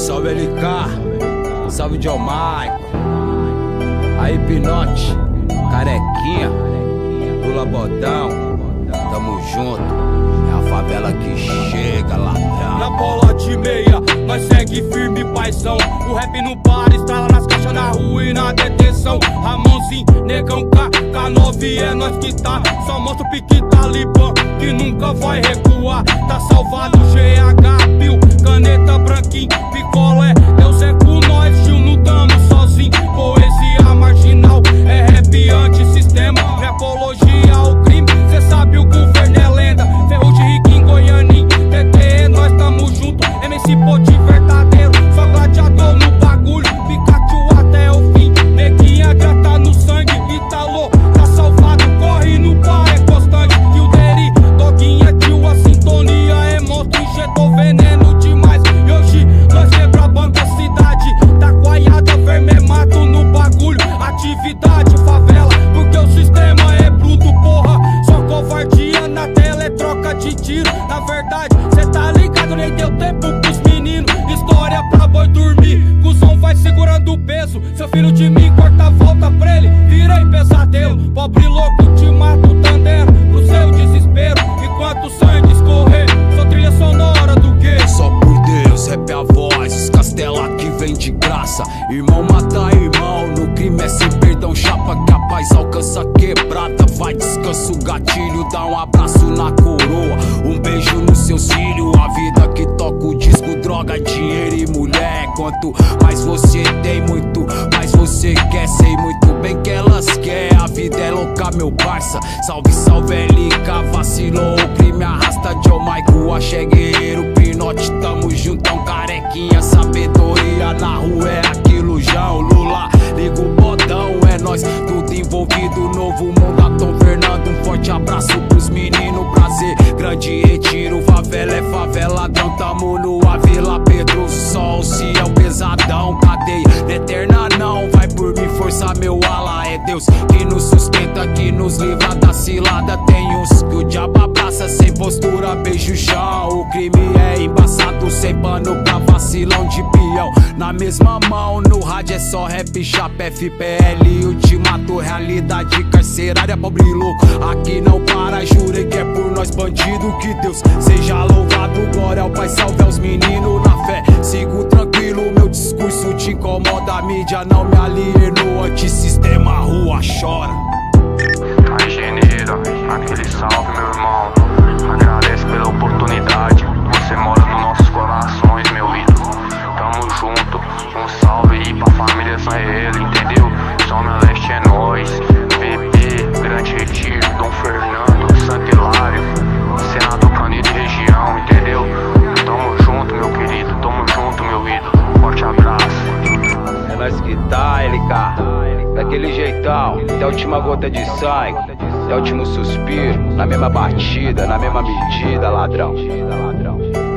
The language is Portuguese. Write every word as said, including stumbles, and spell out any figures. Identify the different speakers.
Speaker 1: Salve L K, salve John Michael, aí Pinote, Carequinha, Lula Botão, tamo junto, é a favela que chega lá.
Speaker 2: Na bola de meia, nós segue firme paizão. O rap no bar, estrala nas caixas na rua e na detenção. Ramonzinho, negão K, K nove é nós que tá. Só mostra o pique talibã, que nunca vai recuar. Tá salvado G H, Pio, caneta branquinho, picolé. Deus é com nós, Gil, não tamo sozinho. Poesia marginal, é rap antissistema. Não é apologia ao crime, cê sabe o governo é lenda. Ferrugem, Riquinho, Goianinho, T T, nós tamo junto. M C Poti verdadeiro, só gladiador no bagulho. Pikachu até o fim, neguinha já tá no sangue. Italo, tá salvado, corre no par, é constante. E o Deri, doguinha, tio, a sintonia é monstro. Injetou veneno demais, e hoje nós quebra a banca, cidade. Tá coaiada, verme mato no bagulho. Atividade, favela, porque o sistema é bruto, porra. Só covardia na tela é troca de tiro. Na verdade, cê tá ligado, nem deu tempo pros meninos. História pra boi dormir, cuzão vai segurando o peso. Seu filho de mim corta a volta pra ele, virei pesadelo. Pobre louco te mato, tandero pro seu desespero. Enquanto o sangue escorrer, sou trilha sonora do quê?
Speaker 1: Só por Deus, rap é a voz, os castela que vem de graça. Irmão mata irmão, no crime é sem perdão. Chapa que a paz alcança quebrada. Vai, descansa o gatilho, dá um abraço na coroa, um beijo nos seus filhos. A vida que toca o disco, droga, dinheiro e mulher. Quanto mais você tem, muito mais você quer. Sei muito bem que elas querem, a vida é louca, meu parça. Salve, salve L K, vacilou, o crime arrasta. John Michael, axé guerreiro, Pinote, tamo juntão. Carequinha, sabedoria na rua é aquilo, João. Lula, liga o botão, é nós, tudo envolvido. Novo mundo, Atom Fernando, um forte abraço pros meninos. Prazer, grande retiro, favela é favela, ladrão. Tamo no Avila Pedro, sol, se é o pesadão. Cadeia, não é eterna não, vai por mim, força meu ala. É Deus que nos sustenta, que nos livra da cilada. Tem uns que o diabo abraça, sem postura, beijo o chão. O crime é embaçado, sem pano pra vacilão de peão. Na mesma mão, no rádio é só rap, chapa, F P L, ultimato, realidade carcerária, pobre louco. Aqui não para, jurei que é por nós bandido. Que Deus seja louvado, glória ao Pai, salve aos meninos na fé. Sigo tranquilo, meu discurso te incomoda. A mídia não me alienou, antissistema, a rua chora.
Speaker 3: Aí Geneira, aquele salve meu irmão. Agradeço pela oportunidade, você mora nos nossos corações, meu ídolo. Tamo junto, um salve aí pra família Zanrelo, entendeu? Zona Leste é nóis, V P, Grande Retiro, Dom Fernando, Santo Hilário, Senador Canido região, entendeu? Tamo junto, meu querido, tamo junto, meu ídolo. Forte abraço.
Speaker 1: É nós que tá, L K, daquele jeitão, até a última gota de sangue, até o último suspiro, na mesma batida, na mesma medida, ladrão.